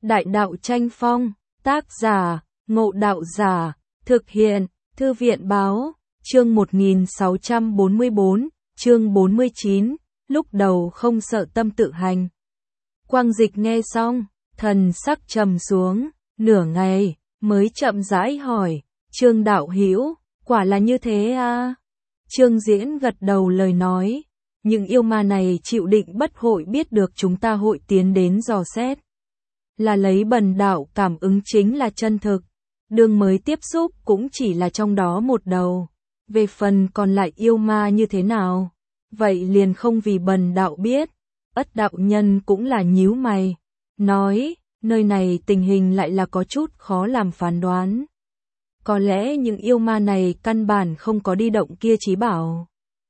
Đại đạo tranh phong, tác giả, Ngộ Đạo Giả, thực hiện, Thư viện báo, chương 1644, chương 49, lúc đầu không sợ tâm tự hành. Quang Dịch nghe xong, thần sắc trầm xuống, nửa ngày, mới chậm rãi hỏi, Trương đạo hữu, quả là như thế à? Trương Diễn gật đầu lời nói, những yêu ma này chịu định bất hội biết được chúng ta hội tiến đến dò xét. Là lấy bần đạo cảm ứng chính là chân thực, đường mới tiếp xúc cũng chỉ là trong đó một đầu. Về phần còn lại yêu ma như thế nào, vậy liền không vì bần đạo biết. Ất đạo nhân cũng là nhíu mày, nói, nơi này tình hình lại là có chút khó làm phán đoán. Có lẽ những yêu ma này căn bản không có đi động kia chí bảo.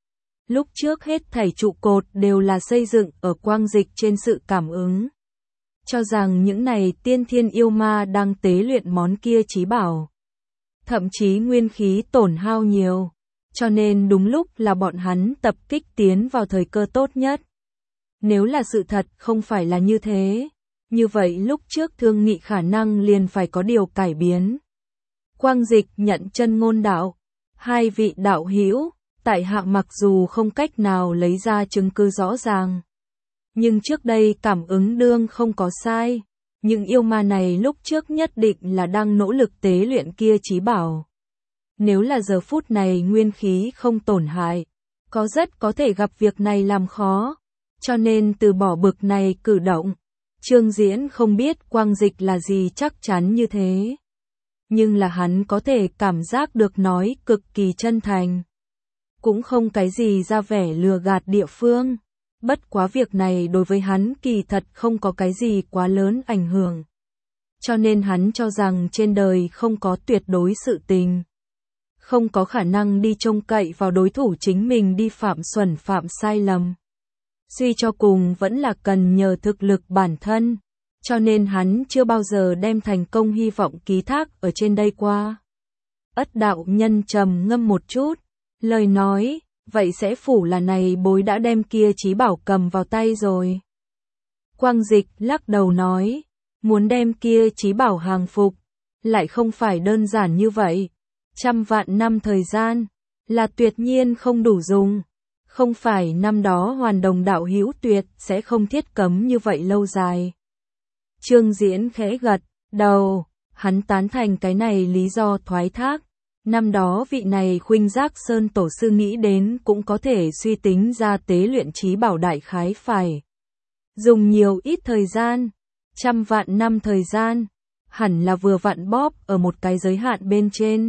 Lúc trước hết thảy trụ cột đều là xây dựng ở Quang Dịch trên sự cảm ứng. Cho rằng những này tiên thiên yêu ma đang tế luyện món kia chí bảo. Thậm chí nguyên khí tổn hao nhiều, cho nên đúng lúc là bọn hắn tập kích tiến vào thời cơ tốt nhất. Nếu là sự thật không phải là như thế, như vậy lúc trước thương nghị khả năng liền phải có điều cải biến. Quang Dịch nhận chân ngôn đạo, hai vị đạo hữu, tại hạ mặc dù không cách nào lấy ra chứng cứ rõ ràng, nhưng trước đây cảm ứng đương không có sai, những yêu ma này lúc trước nhất định là đang nỗ lực tế luyện kia chí bảo. Nếu là giờ phút này nguyên khí không tổn hại, có rất có thể gặp việc này làm khó, cho nên từ bỏ bực này cử động. Trương Diễn không biết Quang Dịch là gì chắc chắn như thế, nhưng là hắn có thể cảm giác được nói cực kỳ chân thành. Cũng không cái gì ra vẻ lừa gạt địa phương. Bất quá việc này đối với hắn kỳ thật không có cái gì quá lớn ảnh hưởng. Cho nên hắn cho rằng trên đời không có tuyệt đối sự tình. Không có khả năng đi trông cậy vào đối thủ chính mình đi phạm xuẩn phạm sai lầm. Suy cho cùng vẫn là cần nhờ thực lực bản thân. Cho nên hắn chưa bao giờ đem thành công hy vọng ký thác ở trên đây qua. Ất đạo nhân trầm ngâm một chút, lời nói, vậy sẽ phủ là này bối đã đem kia chí bảo cầm vào tay rồi. Quang Dịch lắc đầu nói, muốn đem kia chí bảo hàng phục, lại không phải đơn giản như vậy. 100 vạn năm thời gian, là tuyệt nhiên không đủ dùng. Không phải năm đó Hoàn Đồng đạo hữu tuyệt sẽ không thiết cấm như vậy lâu dài. Trương Diễn khẽ gật đầu, hắn tán thành cái này lý do thoái thác. Năm đó vị này Khuynh Giác Sơn tổ sư nghĩ đến cũng có thể suy tính ra tế luyện chí bảo đại khái phải dùng nhiều ít thời gian, 100 vạn năm thời gian, hẳn là vừa vặn bóp ở một cái giới hạn bên trên.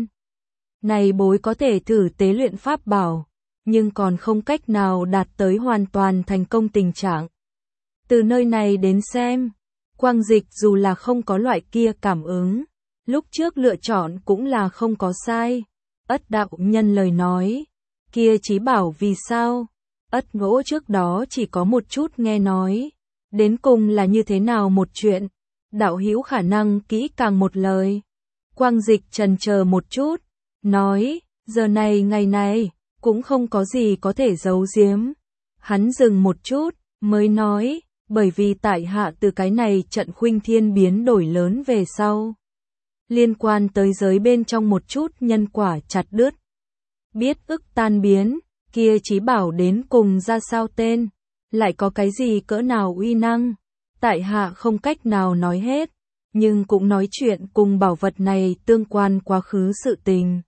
Này bối có thể thử tế luyện pháp bảo, nhưng còn không cách nào đạt tới hoàn toàn thành công tình trạng. Từ nơi này đến xem, Quang Dịch dù là không có loại kia cảm ứng, lúc trước lựa chọn cũng là không có sai. Ất đạo nhân lời nói, kia chí bảo vì sao? Ất Ngỗ trước đó chỉ có một chút nghe nói, đến cùng là như thế nào một chuyện? Đạo hữu khả năng kỹ càng một lời. Quang Dịch chần chờ một chút, nói, giờ này ngày này, cũng không có gì có thể giấu giếm. Hắn dừng một chút, mới nói, bởi vì tại hạ từ cái này trận Khuynh Thiên biến đổi lớn về sau. Liên quan tới giới bên trong một chút nhân quả chặt đứt. Biết ức tan biến, kia chí bảo đến cùng ra sao tên, lại có cái gì cỡ nào uy năng. Tại hạ không cách nào nói hết, nhưng cũng nói chuyện cùng bảo vật này tương quan quá khứ sự tình.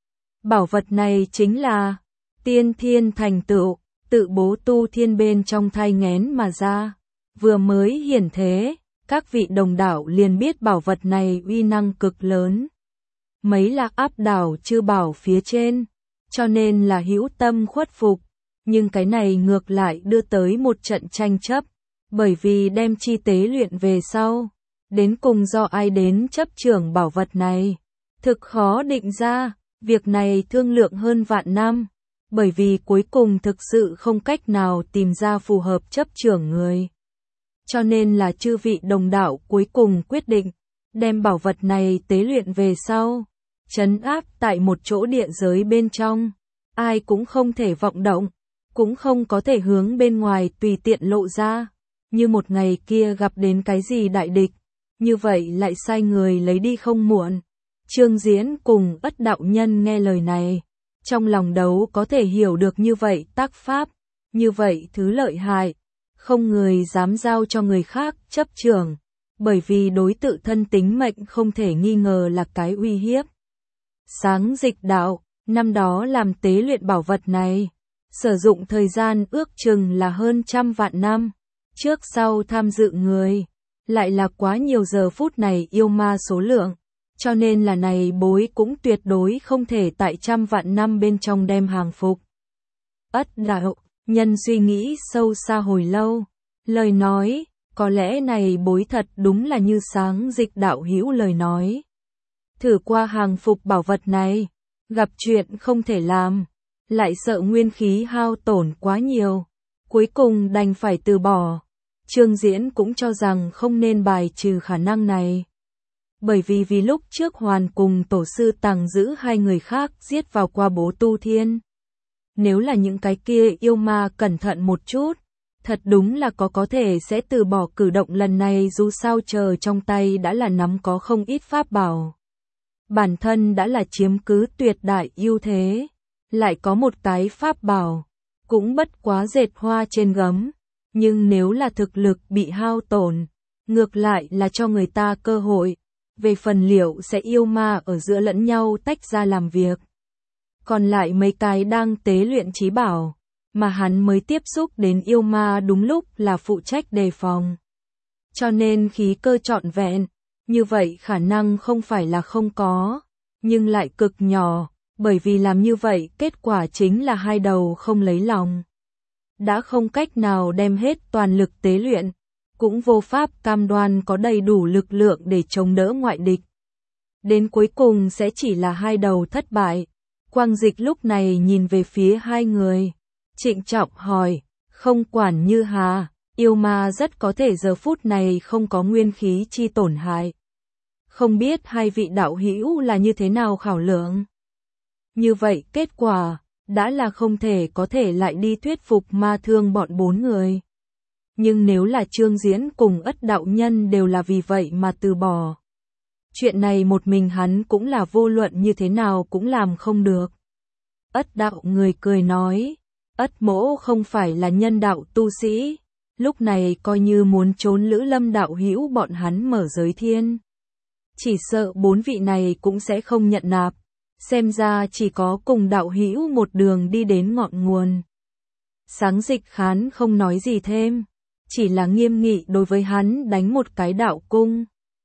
Bảo vật này chính là tiên thiên thành tựu, tự bố tu thiên bên trong thai nghén mà ra, vừa mới hiển thế. Các vị đồng đạo liền biết bảo vật này uy năng cực lớn. Mấy là áp đảo chư bảo phía trên, cho nên là hữu tâm khuất phục. Nhưng cái này ngược lại đưa tới một trận tranh chấp, bởi vì đem chi tế luyện về sau. Đến cùng do ai đến chấp trưởng bảo vật này. Thực khó định ra, việc này thương lượng hơn vạn năm, bởi vì cuối cùng thực sự không cách nào tìm ra phù hợp chấp trưởng người. Cho nên là chư vị đồng đạo cuối cùng quyết định, đem bảo vật này tế luyện về sau, trấn áp tại một chỗ địa giới bên trong, ai cũng không thể vọng động, cũng không có thể hướng bên ngoài tùy tiện lộ ra, như một ngày kia gặp đến cái gì đại địch, như vậy lại sai người lấy đi không muộn. Trương Diễn cùng Ất đạo nhân nghe lời này, trong lòng đấu có thể hiểu được như vậy tác pháp, như vậy thứ lợi hại, không người dám giao cho người khác chấp trưởng, bởi vì đối tự thân tính mệnh không thể nghi ngờ là cái uy hiếp. Sáng Dịch đạo, năm đó làm tế luyện bảo vật này, sử dụng thời gian ước chừng là hơn 100 vạn năm, trước sau tham dự người, lại là quá nhiều giờ phút này yêu ma số lượng, cho nên là này bối cũng tuyệt đối không thể tại 100 vạn năm bên trong đem hàng phục. Ất đạo nhân suy nghĩ sâu xa hồi lâu, lời nói, có lẽ này bối thật đúng là như Sáng Dịch đạo hữu lời nói. Thử qua hàng phục bảo vật này, gặp chuyện không thể làm, lại sợ nguyên khí hao tổn quá nhiều, cuối cùng đành phải từ bỏ. Trương Diễn cũng cho rằng không nên bài trừ khả năng này. Bởi vì lúc trước Hoàn cùng tổ sư Tàng giữ hai người khác giết vào qua bố tu thiên. Nếu là những cái kia yêu ma cẩn thận một chút, thật đúng là có thể sẽ từ bỏ cử động lần này, dù sao chờ trong tay đã là nắm có không ít pháp bảo. Bản thân đã là chiếm cứ tuyệt đại ưu thế, lại có một cái pháp bảo, cũng bất quá dệt hoa trên gấm, nhưng nếu là thực lực bị hao tổn, ngược lại là cho người ta cơ hội, về phần liệu sẽ yêu ma ở giữa lẫn nhau tách ra làm việc. Còn lại mấy cái đang tế luyện trí bảo, mà hắn mới tiếp xúc đến yêu ma đúng lúc là phụ trách đề phòng. Cho nên khí cơ trọn vẹn, như vậy khả năng không phải là không có, nhưng lại cực nhỏ, bởi vì làm như vậy kết quả chính là hai đầu không lấy lòng. Đã không cách nào đem hết toàn lực tế luyện, cũng vô pháp cam đoan có đầy đủ lực lượng để chống đỡ ngoại địch. Đến cuối cùng sẽ chỉ là hai đầu thất bại. Quang Dịch lúc này nhìn về phía hai người, trịnh trọng hỏi, không quản Như Hà, yêu ma rất có thể giờ phút này không có nguyên khí chi tổn hại. Không biết hai vị đạo hữu là như thế nào khảo lượng? Như vậy kết quả, đã là không thể có thể lại đi thuyết phục ma thương bọn bốn người. Nhưng nếu là Trương Diễn cùng Ất đạo nhân đều là vì vậy mà từ bỏ. Chuyện này một mình hắn cũng là vô luận như thế nào cũng làm không được. Ất đạo người cười nói, Ất mỗ không phải là nhân đạo tu sĩ, lúc này coi như muốn trốn Lữ Lâm đạo hữu bọn hắn mở giới thiên. Chỉ sợ bốn vị này cũng sẽ không nhận nạp, xem ra chỉ có cùng đạo hữu một đường đi đến ngọn nguồn. Sáng Dịch khán không nói gì thêm, chỉ là nghiêm nghị đối với hắn đánh một cái đạo cung.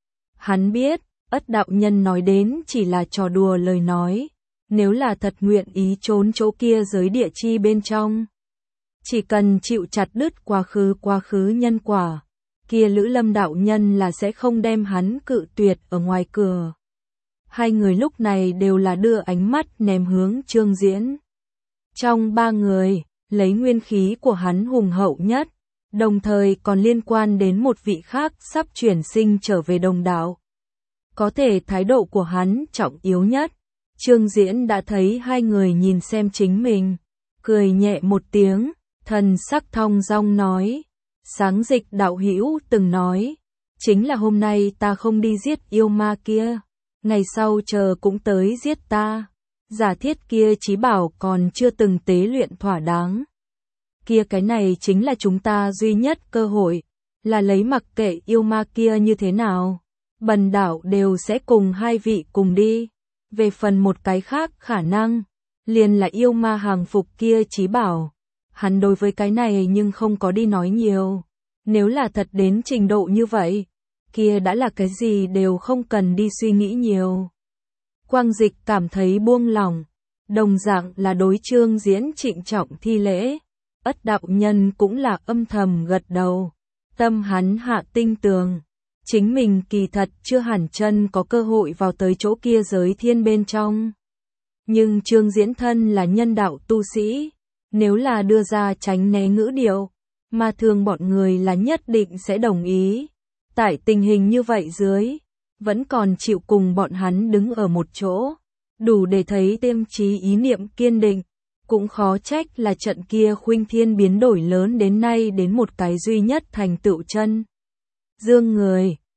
Hắn biết, Ất đạo nhân nói đến chỉ là trò đùa lời nói, nếu là thật nguyện ý trốn chỗ kia giới địa chi bên trong. Chỉ cần chịu chặt đứt quá khứ nhân quả, kia Lữ Lâm đạo nhân là sẽ không đem hắn cự tuyệt ở ngoài cửa. Hai người lúc này đều là đưa ánh mắt ném hướng Trương Diễn. Trong ba người, lấy nguyên khí của hắn hùng hậu nhất, đồng thời còn liên quan đến một vị khác sắp chuyển sinh trở về đồng đạo. Có thể thái độ của hắn trọng yếu nhất. Trương Diễn đã thấy hai người nhìn xem chính mình, cười nhẹ một tiếng, thần sắc thong dong nói, Sáng Dịch đạo hữu từng nói, chính là hôm nay ta không đi giết yêu ma kia, ngày sau chờ cũng tới giết ta. Giả thiết kia chí bảo còn chưa từng tế luyện thỏa đáng. Kia cái này chính là chúng ta duy nhất cơ hội, là lấy mặc kệ yêu ma kia như thế nào. Bần đạo đều sẽ cùng hai vị cùng đi. Về phần một cái khác khả năng, liền là yêu ma hàng phục kia chí bảo. Hắn đối với cái này nhưng không có đi nói nhiều. Nếu là thật đến trình độ như vậy, kia đã là cái gì đều không cần đi suy nghĩ nhiều. Quang Dịch cảm thấy buông lỏng, đồng dạng là đối Trương Diễn trịnh trọng thi lễ. Ất đạo nhân cũng là âm thầm gật đầu, tâm hắn hạ tinh tường. Chính mình kỳ thật chưa hẳn chân có cơ hội vào tới chỗ kia giới thiên bên trong. Nhưng Trương Diễn thân là nhân đạo tu sĩ, nếu là đưa ra tránh né ngữ điệu, mà thường bọn người là nhất định sẽ đồng ý. Tại tình hình như vậy dưới, vẫn còn chịu cùng bọn hắn đứng ở một chỗ, đủ để thấy tiêm chí ý niệm kiên định. Cũng khó trách là trận kia Khuynh Thiên biến đổi lớn đến nay đến một cái duy nhất thành tựu chân dương người.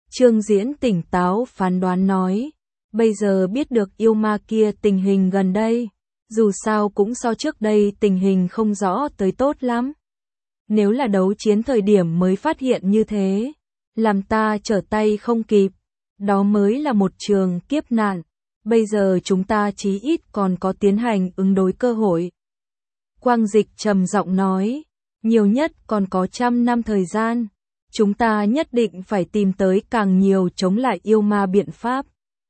Trương Diễn tỉnh táo phán đoán nói, bây giờ biết được yêu ma kia tình hình gần đây, dù sao cũng so trước đây tình hình không rõ tới tốt lắm. Nếu là đấu chiến thời điểm mới phát hiện như thế, làm ta trở tay không kịp, đó mới là một trường kiếp nạn, bây giờ chúng ta chí ít còn có tiến hành ứng đối cơ hội. Quang Dịch trầm giọng nói, nhiều nhất còn có 100 năm thời gian, chúng ta nhất định phải tìm tới càng nhiều chống lại yêu ma biện pháp.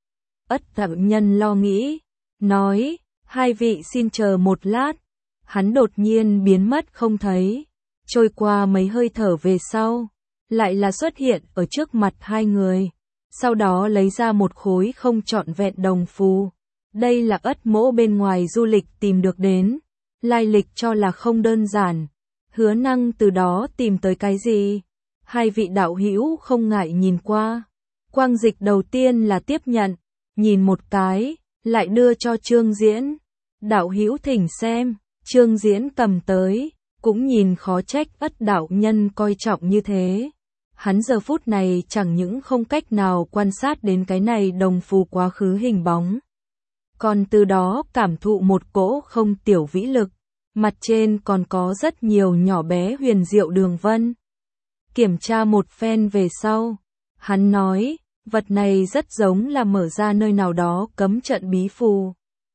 Ất đạo nhân lo nghĩ, nói, hai vị xin chờ một lát, hắn đột nhiên biến mất không thấy, trôi qua mấy hơi thở về sau, lại là xuất hiện ở trước mặt hai người, sau đó lấy ra một khối không trọn vẹn đồng phù. Đây là Ất Mỗ bên ngoài du lịch tìm được đến, lai lịch cho là không đơn giản, Hứa Năng từ đó tìm tới cái gì? Hai vị đạo hữu không ngại nhìn qua. Quang Dịch đầu tiên là tiếp nhận, nhìn một cái, lại đưa cho Trương Diễn. Đạo hữu thỉnh xem, Trương Diễn cầm tới, cũng nhìn khó trách Ất đạo nhân coi trọng như thế. Hắn giờ phút này chẳng những không cách nào quan sát đến cái này đồng phù quá khứ hình bóng, còn từ đó cảm thụ một cỗ không tiểu vĩ lực, mặt trên còn có rất nhiều nhỏ bé huyền diệu đường vân. Kiểm tra một phen về sau, hắn nói, vật này rất giống là mở ra nơi nào đó cấm trận bí phù.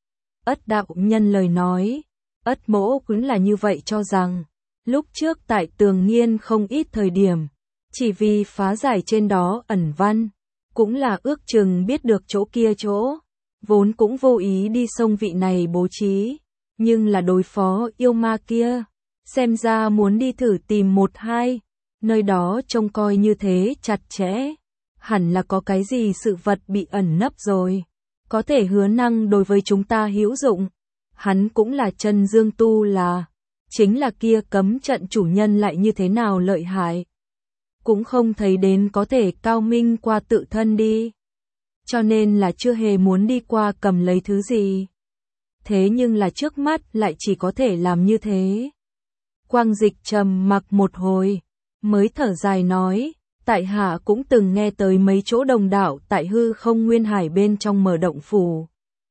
Ất đạo nhân lời nói, Ất Mỗ cũng là như vậy cho rằng, lúc trước tại Tường Nghiên không ít thời điểm, chỉ vì phá giải trên đó ẩn văn, cũng là ước chừng biết được chỗ kia chỗ, vốn cũng vô ý đi sông vị này bố trí, nhưng là đối phó yêu ma kia, xem ra muốn đi thử tìm một hai, nơi đó trông coi như thế chặt chẽ, hẳn là có cái gì sự vật bị ẩn nấp rồi, có thể Hứa Năng đối với chúng ta hữu dụng, hắn cũng là chân dương tu là, chính là kia cấm trận chủ nhân lại như thế nào lợi hại, cũng không thấy đến có thể cao minh qua tự thân đi, cho nên là chưa hề muốn đi qua cầm lấy thứ gì. Thế nhưng là trước mắt lại chỉ có thể làm như thế. Quang Dịch trầm mặc một hồi, mới thở dài nói, tại hạ cũng từng nghe tới mấy chỗ đồng đạo tại hư không nguyên hải bên trong mở động phủ.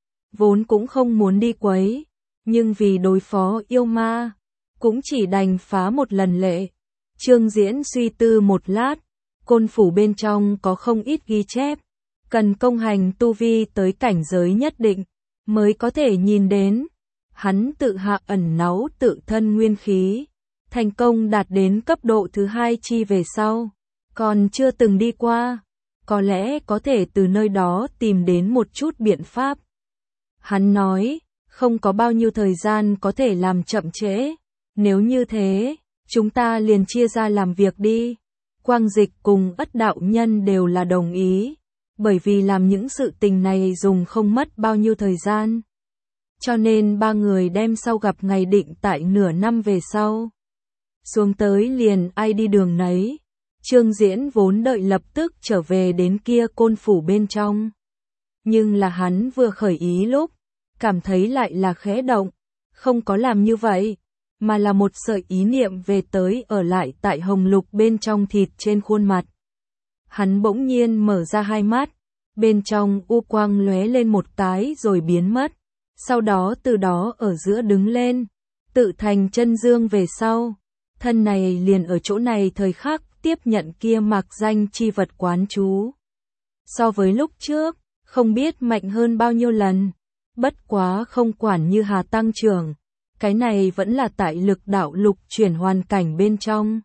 Vốn cũng không muốn đi quấy, nhưng vì đối phó yêu ma, cũng chỉ đành phá một lần lệ. Trương Diễn suy tư một lát, côn phủ bên trong có không ít ghi chép, cần công hành tu vi tới cảnh giới nhất định, mới có thể nhìn đến. Hắn tự hạ ẩn náu tự thân nguyên khí, thành công đạt đến cấp độ thứ 2 chi về sau, còn chưa từng đi qua, có lẽ có thể từ nơi đó tìm đến một chút biện pháp. Hắn nói, không có bao nhiêu thời gian có thể làm chậm trễ, nếu như thế, chúng ta liền chia ra làm việc đi. Quang Dịch cùng Ất đạo nhân đều là đồng ý, bởi vì làm những sự tình này dùng không mất bao nhiêu thời gian. Cho nên ba người đem sau gặp ngày định tại nửa năm về sau. Xuống tới liền ai đi đường nấy. Trương Diễn vốn đợi lập tức trở về đến kia côn phủ bên trong. Nhưng là hắn vừa khởi ý lúc, cảm thấy lại là khẽ động, không có làm như vậy, mà là một sợi ý niệm về tới ở lại tại hồng lục bên trong thịt trên khuôn mặt. Hắn bỗng nhiên mở ra hai mắt, bên trong u quang lóe lên một cái rồi biến mất, sau đó từ đó ở giữa đứng lên, tự thành chân dương về sau. Thân này liền ở chỗ này thời khắc tiếp nhận kia mạc danh chi vật quán chú. So với lúc trước, không biết mạnh hơn bao nhiêu lần, bất quá không quản như hà tăng trưởng, cái này vẫn là tại lực đạo lục chuyển hoàn cảnh bên trong.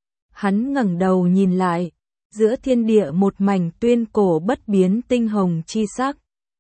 Hắn ngẩng đầu nhìn lại, giữa thiên địa một mảnh tuyên cổ bất biến tinh hồng chi sắc.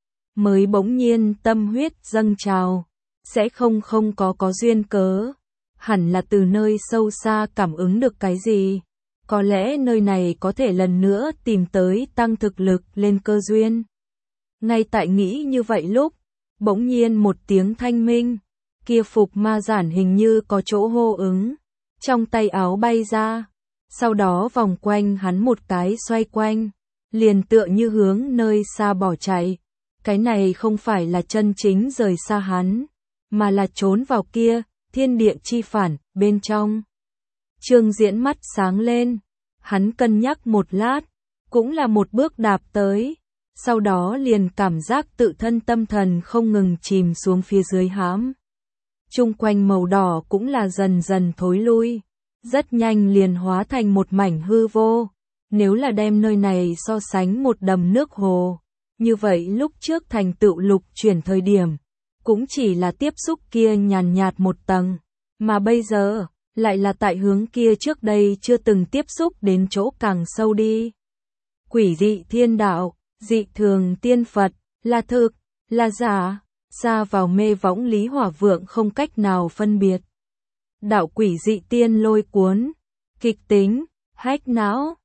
Mới bỗng nhiên tâm huyết dâng trào, sẽ không có duyên cớ, hẳn là từ nơi sâu xa cảm ứng được cái gì, có lẽ nơi này có thể lần nữa tìm tới tăng thực lực lên cơ duyên. Ngay tại nghĩ như vậy lúc, bỗng nhiên một tiếng thanh minh, kia phục ma giản hình như có chỗ hô ứng, trong tay áo bay ra, sau đó vòng quanh hắn một cái xoay quanh, liền tựa như hướng nơi xa bỏ chạy. Cái này không phải là chân chính rời xa hắn, mà là trốn vào kia, thiên địa chi phản, bên trong. Trương Diễn mắt sáng lên, hắn cân nhắc một lát, cũng là một bước đạp tới, sau đó liền cảm giác tự thân tâm thần không ngừng chìm xuống phía dưới hãm. Chung quanh màu đỏ cũng là dần dần thối lui, rất nhanh liền hóa thành một mảnh hư vô. Nếu là đem nơi này so sánh một đầm nước hồ, như vậy lúc trước thành tựu lục chuyển thời điểm, cũng chỉ là tiếp xúc kia nhàn nhạt một tầng, mà bây giờ, lại là tại hướng kia trước đây chưa từng tiếp xúc đến chỗ càng sâu đi. Quỷ dị thiên đạo, dị thường tiên Phật, là thực, là giả, xa vào mê võng Lý Hỏa Vượng không cách nào phân biệt. Đạo quỷ dị tiên lôi cuốn, kịch tính, hách não,